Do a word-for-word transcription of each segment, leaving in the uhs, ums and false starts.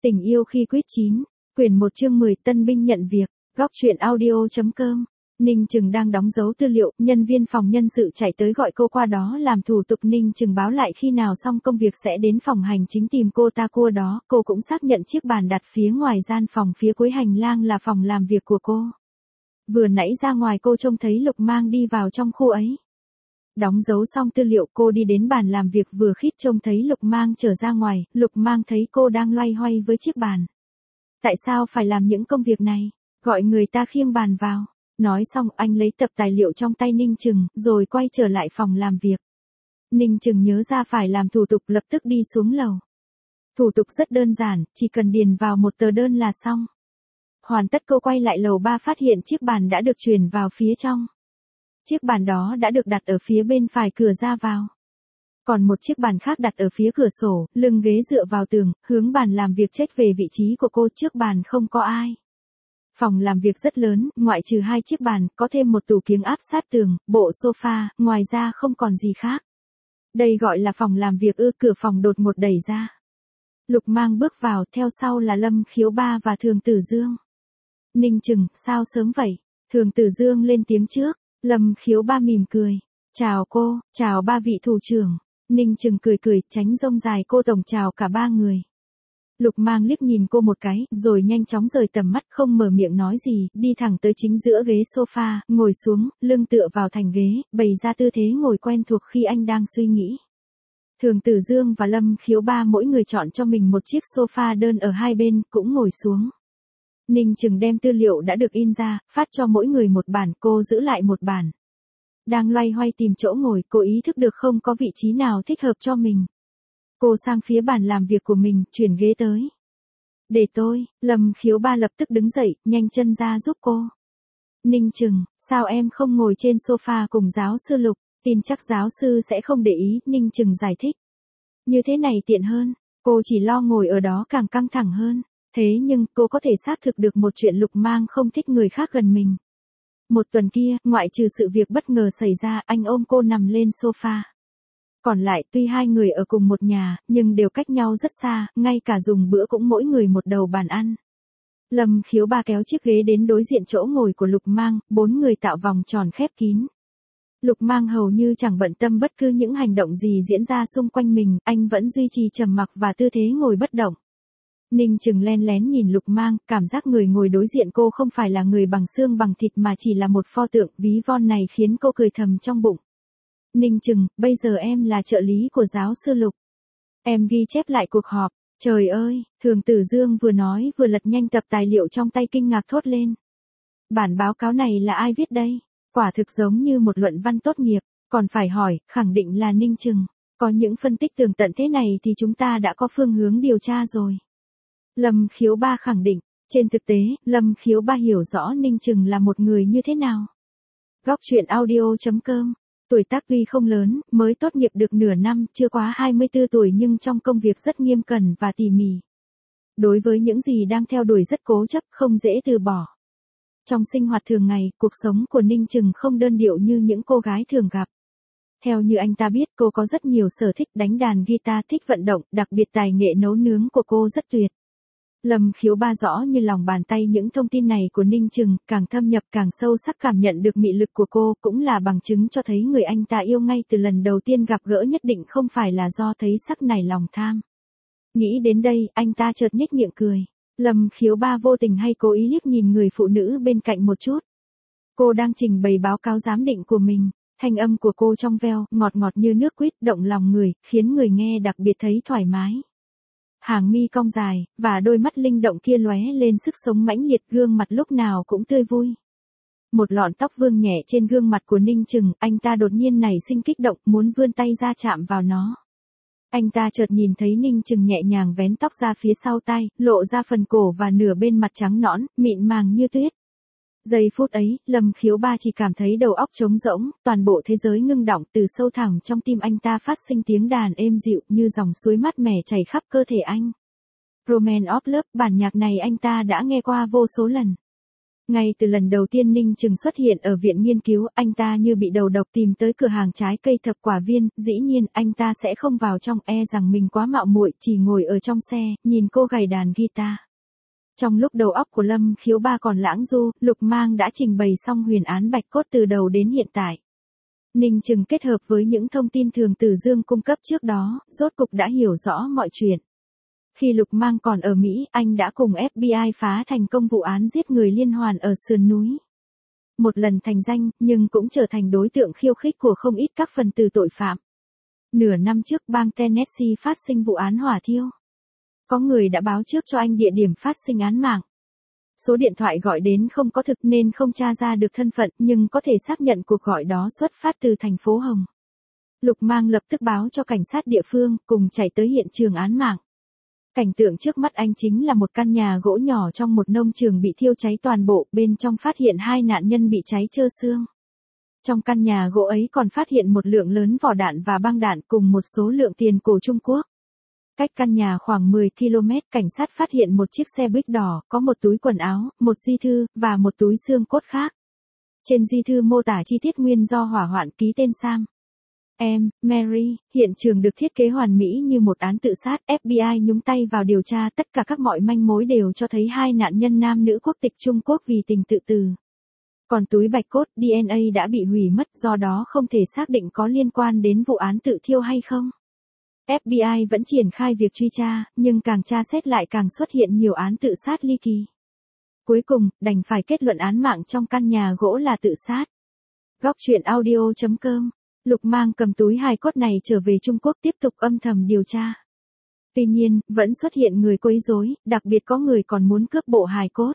Tình yêu khi quyết chín, quyển một chương mười tân binh nhận việc, góc truyện audio.com. Ninh Trừng đang đóng dấu tư liệu, nhân viên phòng nhân sự chạy tới gọi cô qua đó làm thủ tục. Ninh Trừng báo lại khi nào xong công việc sẽ đến phòng hành chính tìm cô ta cua đó. Cô cũng xác nhận chiếc bàn đặt phía ngoài gian phòng phía cuối hành lang là phòng làm việc của cô. Vừa nãy ra ngoài cô trông thấy Lục Mang đi vào trong khu ấy. Đóng dấu xong tư liệu cô đi đến bàn làm việc vừa khít trông thấy Lục Mang trở ra ngoài. Lục Mang thấy cô đang loay hoay với chiếc bàn. Tại sao phải làm những công việc này? Gọi người ta khiêng bàn vào. Nói xong anh lấy tập tài liệu trong tay Ninh Trừng, rồi quay trở lại phòng làm việc. Ninh Trừng nhớ ra phải làm thủ tục lập tức đi xuống lầu. Thủ tục rất đơn giản, chỉ cần điền vào một tờ đơn là xong. Hoàn tất cô quay lại lầu ba phát hiện chiếc bàn đã được chuyển vào phía trong. Chiếc bàn đó đã được đặt ở phía bên phải cửa ra vào. Còn một chiếc bàn khác đặt ở phía cửa sổ, lưng ghế dựa vào tường, hướng bàn làm việc chếch về vị trí của cô. Trước bàn không có ai. Phòng làm việc rất lớn, ngoại trừ hai chiếc bàn, có thêm một tủ kiếng áp sát tường, bộ sofa, ngoài ra không còn gì khác. Đây gọi là phòng làm việc ư? Cửa phòng đột ngột đẩy ra. Lục Mang bước vào, theo sau là Lâm Khiếu Ba và Thường Tử Dương. Ninh Trừng, sao sớm vậy? Thường Tử Dương lên tiếng trước. Lâm Khiếu Ba mỉm cười. Chào cô, chào ba vị thủ trưởng. Ninh Trừng cười cười, tránh rông dài cô tổng chào cả ba người. Lục Mang liếc nhìn cô một cái, rồi nhanh chóng rời tầm mắt không mở miệng nói gì, đi thẳng tới chính giữa ghế sofa, ngồi xuống, lưng tựa vào thành ghế, bày ra tư thế ngồi quen thuộc khi anh đang suy nghĩ. Thường Tử Dương và Lâm Khiếu Ba mỗi người chọn cho mình một chiếc sofa đơn ở hai bên, cũng ngồi xuống. Ninh Trừng đem tư liệu đã được in ra, phát cho mỗi người một bản, cô giữ lại một bản. Đang loay hoay tìm chỗ ngồi, cô ý thức được không có vị trí nào thích hợp cho mình. Cô sang phía bàn làm việc của mình, chuyển ghế tới. Để tôi, Lâm Khiếu Ba lập tức đứng dậy, nhanh chân ra giúp cô. Ninh Trừng, sao em không ngồi trên sofa cùng giáo sư Lục, tin chắc giáo sư sẽ không để ý, Ninh Trừng giải thích. Như thế này tiện hơn, cô chỉ lo ngồi ở đó càng căng thẳng hơn. Thế nhưng, cô có thể xác thực được một chuyện. Lục Mang không thích người khác gần mình. Một tuần kia, ngoại trừ sự việc bất ngờ xảy ra, anh ôm cô nằm lên sofa. Còn lại, tuy hai người ở cùng một nhà, nhưng đều cách nhau rất xa, ngay cả dùng bữa cũng mỗi người một đầu bàn ăn. Lâm Khiếu Ba kéo chiếc ghế đến đối diện chỗ ngồi của Lục Mang, bốn người tạo vòng tròn khép kín. Lục Mang hầu như chẳng bận tâm bất cứ những hành động gì diễn ra xung quanh mình, anh vẫn duy trì trầm mặc và tư thế ngồi bất động. Ninh Trừng len lén nhìn Lục Mang, cảm giác người ngồi đối diện cô không phải là người bằng xương bằng thịt mà chỉ là một pho tượng, ví von này khiến cô cười thầm trong bụng. Ninh Trừng, bây giờ em là trợ lý của giáo sư Lục. Em ghi chép lại cuộc họp. Trời ơi, Thường Tử Dương vừa nói vừa lật nhanh tập tài liệu trong tay kinh ngạc thốt lên. Bản báo cáo này là ai viết đây? Quả thực giống như một luận văn tốt nghiệp, còn phải hỏi, khẳng định là Ninh Trừng. Có những phân tích tường tận thế này thì chúng ta đã có phương hướng điều tra rồi. Lâm Khiếu Ba khẳng định, trên thực tế, Lâm Khiếu Ba hiểu rõ Ninh Trừng là một người như thế nào. Góc truyện audio.com. Tuổi tác tuy không lớn, mới tốt nghiệp được nửa năm, chưa quá hai mươi tư tuổi nhưng trong công việc rất nghiêm cẩn và tỉ mỉ. Đối với những gì đang theo đuổi rất cố chấp, không dễ từ bỏ. Trong sinh hoạt thường ngày, cuộc sống của Ninh Trừng không đơn điệu như những cô gái thường gặp. Theo như anh ta biết, cô có rất nhiều sở thích, đánh đàn guitar, thích vận động, đặc biệt tài nghệ nấu nướng của cô rất tuyệt. Lâm Khiếu Ba rõ như lòng bàn tay những thông tin này của Ninh Trừng, càng thâm nhập càng sâu sắc cảm nhận được mị lực của cô, cũng là bằng chứng cho thấy người anh ta yêu ngay từ lần đầu tiên gặp gỡ nhất định không phải là do thấy sắc nảy lòng tham. Nghĩ đến đây, anh ta chợt nhếch miệng cười. Lâm Khiếu Ba vô tình hay cố ý liếc nhìn người phụ nữ bên cạnh một chút. Cô đang trình bày báo cáo giám định của mình, thanh âm của cô trong veo, ngọt ngọt như nước quýt, động lòng người, khiến người nghe đặc biệt thấy thoải mái. Hàng mi cong dài, và đôi mắt linh động kia lóe lên sức sống mãnh liệt, gương mặt lúc nào cũng tươi vui. Một lọn tóc vương nhẹ trên gương mặt của Ninh Trừng, anh ta đột nhiên nảy sinh kích động, muốn vươn tay ra chạm vào nó. Anh ta chợt nhìn thấy Ninh Trừng nhẹ nhàng vén tóc ra phía sau tai, lộ ra phần cổ và nửa bên mặt trắng nõn, mịn màng như tuyết. Giây phút ấy, Lâm Khiếu Ba chỉ cảm thấy đầu óc trống rỗng, toàn bộ thế giới ngưng đọng, từ sâu thẳm trong tim anh ta phát sinh tiếng đàn êm dịu như dòng suối mát mẻ chảy khắp cơ thể anh. Romance of Love, bản nhạc này anh ta đã nghe qua vô số lần. Ngay từ lần đầu tiên Ninh Chừng xuất hiện ở viện nghiên cứu, anh ta như bị đầu độc tìm tới cửa hàng trái cây thập quả viên, dĩ nhiên anh ta sẽ không vào trong, e rằng mình quá mạo muội, chỉ ngồi ở trong xe, nhìn cô gảy đàn guitar. Trong lúc đầu óc của Lâm Khiếu Ba còn lãng du, Lục Mang đã trình bày xong huyền án Bạch Cốt từ đầu đến hiện tại. Ninh Chừng kết hợp với những thông tin Thường Tử Dương cung cấp trước đó, rốt cục đã hiểu rõ mọi chuyện. Khi Lục Mang còn ở Mỹ, anh đã cùng ép bê i phá thành công vụ án giết người liên hoàn ở sườn núi. Một lần thành danh, nhưng cũng trở thành đối tượng khiêu khích của không ít các phần tử tội phạm. Nửa năm trước bang Tennessee phát sinh vụ án hỏa thiêu. Có người đã báo trước cho anh địa điểm phát sinh án mạng. Số điện thoại gọi đến không có thực nên không tra ra được thân phận, nhưng có thể xác nhận cuộc gọi đó xuất phát từ thành phố Hồng. Lục Mang lập tức báo cho cảnh sát địa phương, cùng chạy tới hiện trường án mạng. Cảnh tượng trước mắt anh chính là một căn nhà gỗ nhỏ trong một nông trường bị thiêu cháy toàn bộ, bên trong phát hiện hai nạn nhân bị cháy trơ xương. Trong căn nhà gỗ ấy còn phát hiện một lượng lớn vỏ đạn và băng đạn cùng một số lượng tiền cổ Trung Quốc. Cách căn nhà khoảng mười ki lô mét, cảnh sát phát hiện một chiếc xe buýt đỏ, có một túi quần áo, một di thư, và một túi xương cốt khác. Trên di thư mô tả chi tiết nguyên do hỏa hoạn, ký tên Sam. Em, Mary, hiện trường được thiết kế hoàn mỹ như một án tự sát, ép bê i nhúng tay vào điều tra, tất cả các mọi manh mối đều cho thấy hai nạn nhân nam nữ quốc tịch Trung Quốc vì tình tự tử. Còn túi bạch cốt, đê en a đã bị hủy mất, do đó không thể xác định có liên quan đến vụ án tự thiêu hay không. ép bê i vẫn triển khai việc truy tra, nhưng càng tra xét lại càng xuất hiện nhiều án tự sát ly kỳ. Cuối cùng, đành phải kết luận án mạng trong căn nhà gỗ là tự sát. Góc truyện audio chấm com. Lục Mang cầm túi hài cốt này trở về Trung Quốc tiếp tục âm thầm điều tra. Tuy nhiên, vẫn xuất hiện người quấy rối, đặc biệt có người còn muốn cướp bộ hài cốt.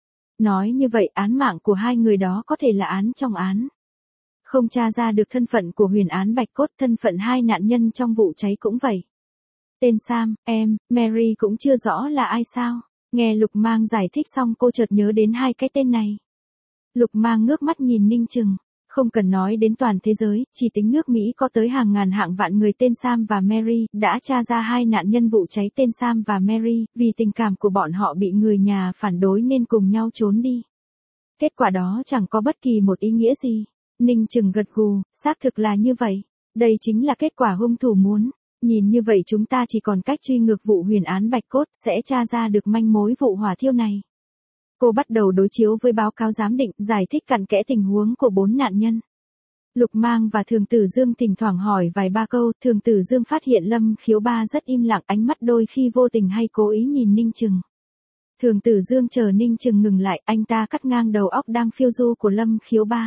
Nói như vậy án mạng của hai người đó có thể là án trong án. Không tra ra được thân phận của huyền án Bạch Cốt, thân phận hai nạn nhân trong vụ cháy cũng vậy. Tên Sam, em, Mary cũng chưa rõ là ai sao. Nghe Lục Mang giải thích xong cô chợt nhớ đến hai cái tên này. Lục Mang ngước mắt nhìn Ninh Chừng. Không cần nói đến toàn thế giới, chỉ tính nước Mỹ có tới hàng ngàn hạng vạn người tên Sam và Mary, đã tra ra hai nạn nhân vụ cháy tên Sam và Mary, vì tình cảm của bọn họ bị người nhà phản đối nên cùng nhau trốn đi. Kết quả đó chẳng có bất kỳ một ý nghĩa gì. Ninh Chừng gật gù, xác thực là như vậy. Đây chính là kết quả hung thủ muốn. Nhìn như vậy chúng ta chỉ còn cách truy ngược vụ huyền án Bạch Cốt, sẽ tra ra được manh mối vụ hỏa thiêu này. Cô bắt đầu đối chiếu với báo cáo giám định, giải thích cặn kẽ tình huống của bốn nạn nhân. Lục Mang và Thường Tử Dương thỉnh thoảng hỏi vài ba câu, Thường Tử Dương phát hiện Lâm Khiếu Ba rất im lặng, ánh mắt đôi khi vô tình hay cố ý nhìn Ninh Chừng. Thường Tử Dương chờ Ninh Chừng ngừng lại, anh ta cắt ngang đầu óc đang phiêu du của Lâm Khiếu Ba.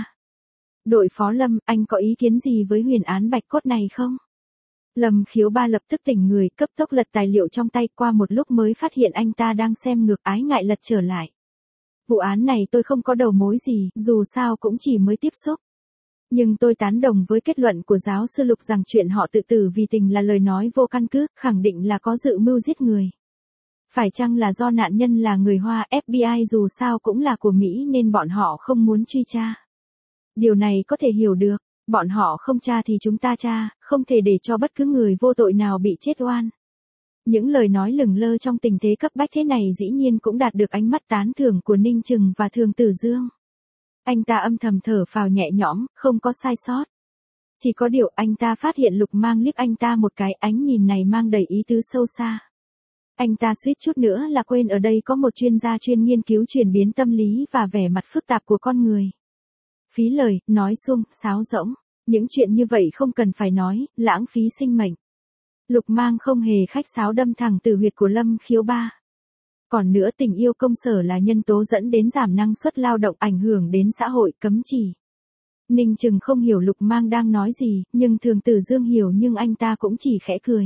Đội phó Lâm, anh có ý kiến gì với huyền án Bạch Cốt này không? Lâm Khiếu Ba lập tức tỉnh người, cấp tốc lật tài liệu trong tay, qua một lúc mới phát hiện anh ta đang xem ngược, ái ngại lật trở lại. Vụ án này tôi không có đầu mối gì, dù sao cũng chỉ mới tiếp xúc. Nhưng tôi tán đồng với kết luận của giáo sư Lục rằng chuyện họ tự tử vì tình là lời nói vô căn cứ, khẳng định là có dự mưu giết người. Phải chăng là do nạn nhân là người Hoa, ép bê i dù sao cũng là của Mỹ nên bọn họ không muốn truy tra. Điều này có thể hiểu được, bọn họ không tra thì chúng ta tra, không thể để cho bất cứ người vô tội nào bị chết oan. Những lời nói lửng lơ trong tình thế cấp bách thế này dĩ nhiên cũng đạt được ánh mắt tán thưởng của Ninh Chừng và Thường Tử Dương. Anh ta âm thầm thở phào nhẹ nhõm, không có sai sót. Chỉ có điều anh ta phát hiện Lục Mang liếc anh ta một cái, ánh nhìn này mang đầy ý tứ sâu xa. Anh ta suýt chút nữa là quên ở đây có một chuyên gia chuyên nghiên cứu chuyển biến tâm lý và vẻ mặt phức tạp của con người. Phí lời, nói suông, sáo rỗng. Những chuyện như vậy không cần phải nói, lãng phí sinh mệnh. Lục Mang không hề khách sáo đâm thẳng từ huyệt của Lâm Khiếu Ba. Còn nữa, tình yêu công sở là nhân tố dẫn đến giảm năng suất lao động, ảnh hưởng đến xã hội, cấm chỉ. Ninh Chừng không hiểu Lục Mang đang nói gì, nhưng Thường Tử Dương hiểu, nhưng anh ta cũng chỉ khẽ cười.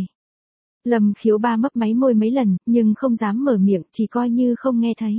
Lâm Khiếu Ba mấp máy môi mấy lần, nhưng không dám mở miệng, chỉ coi như không nghe thấy.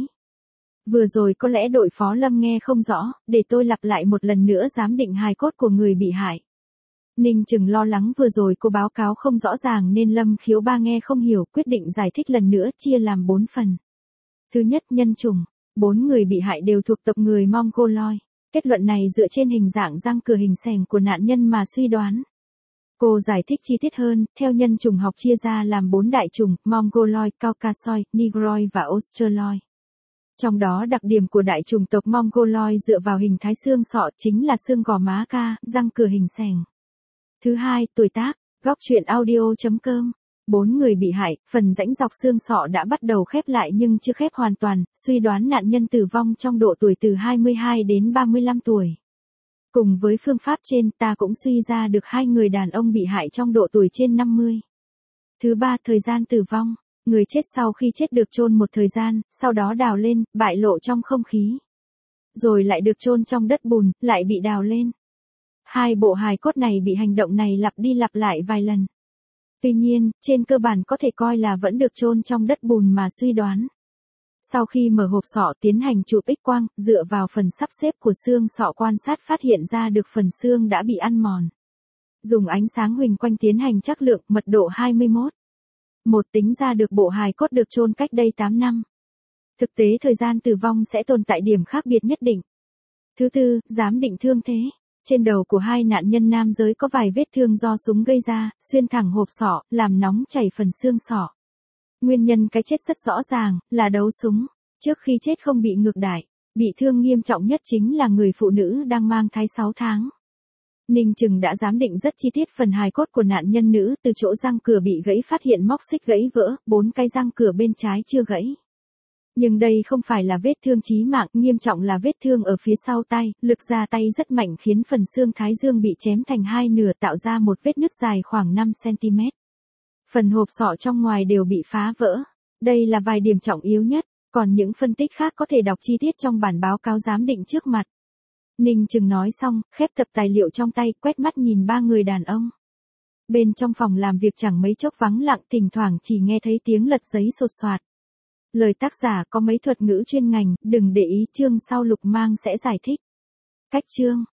Vừa rồi có lẽ đội phó Lâm nghe không rõ, để tôi lặp lại một lần nữa giám định hài cốt của người bị hại. Ninh Chừng lo lắng vừa rồi cô báo cáo không rõ ràng nên Lâm Khiếu Ba nghe không hiểu, quyết định giải thích lần nữa, chia làm bốn phần. Thứ nhất, nhân chủng. Bốn người bị hại đều thuộc tộc người Mongoloid. Kết luận này dựa trên hình dạng răng cửa hình xẻng của nạn nhân mà suy đoán. Cô giải thích chi tiết hơn, theo nhân chủng học chia ra làm bốn đại chủng, Mongoloid, Caucasoid, Negroid và Australoid. Trong đó đặc điểm của đại chủng tộc Mongoloid dựa vào hình thái xương sọ chính là xương gò má ca, răng cửa hình xẻng. Thứ hai, tuổi tác, góc truyện audio.com. Bốn người bị hại, phần rãnh dọc xương sọ đã bắt đầu khép lại nhưng chưa khép hoàn toàn, suy đoán nạn nhân tử vong trong độ tuổi từ hai mươi hai đến ba mươi lăm tuổi. Cùng với phương pháp trên, ta cũng suy ra được hai người đàn ông bị hại trong độ tuổi trên năm mươi. Thứ ba, thời gian tử vong. Người chết sau khi chết được chôn một thời gian, sau đó đào lên, bại lộ trong không khí. Rồi lại được chôn trong đất bùn, lại bị đào lên. Hai bộ hài cốt này bị hành động này lặp đi lặp lại vài lần. Tuy nhiên, trên cơ bản có thể coi là vẫn được chôn trong đất bùn mà suy đoán. Sau khi mở hộp sọ tiến hành chụp X-quang, dựa vào phần sắp xếp của xương sọ quan sát phát hiện ra được phần xương đã bị ăn mòn. Dùng ánh sáng huỳnh quanh tiến hành trắc lượng mật độ hai mươi mốt. Một tính ra được bộ hài cốt được chôn cách đây tám năm. Thực tế thời gian tử vong sẽ tồn tại điểm khác biệt nhất định. Thứ tư, giám định thương thế. Trên đầu của hai nạn nhân nam giới có vài vết thương do súng gây ra, xuyên thẳng hộp sọ, làm nóng chảy phần xương sọ. Nguyên nhân cái chết rất rõ ràng, là đấu súng. Trước khi chết không bị ngược đãi, bị thương nghiêm trọng nhất chính là người phụ nữ đang mang thai sáu tháng. Ninh Trừng đã giám định rất chi tiết phần hài cốt của nạn nhân nữ, từ chỗ răng cửa bị gãy phát hiện móc xích gãy vỡ, bốn cái răng cửa bên trái chưa gãy. Nhưng đây không phải là vết thương chí mạng, nghiêm trọng là vết thương ở phía sau tay, lực ra tay rất mạnh khiến phần xương thái dương bị chém thành hai nửa tạo ra một vết nứt dài khoảng năm xăng-ti-mét. Phần hộp sọ trong ngoài đều bị phá vỡ. Đây là vài điểm trọng yếu nhất, còn những phân tích khác có thể đọc chi tiết trong bản báo cáo giám định trước mặt. Ninh Trừng nói xong, khép tập tài liệu trong tay, quét mắt nhìn ba người đàn ông. Bên trong phòng làm việc chẳng mấy chốc vắng lặng, thỉnh thoảng chỉ nghe thấy tiếng lật giấy sột soạt. Lời tác giả có mấy thuật ngữ chuyên ngành, đừng để ý, chương sau Lục Mang sẽ giải thích. Cách chương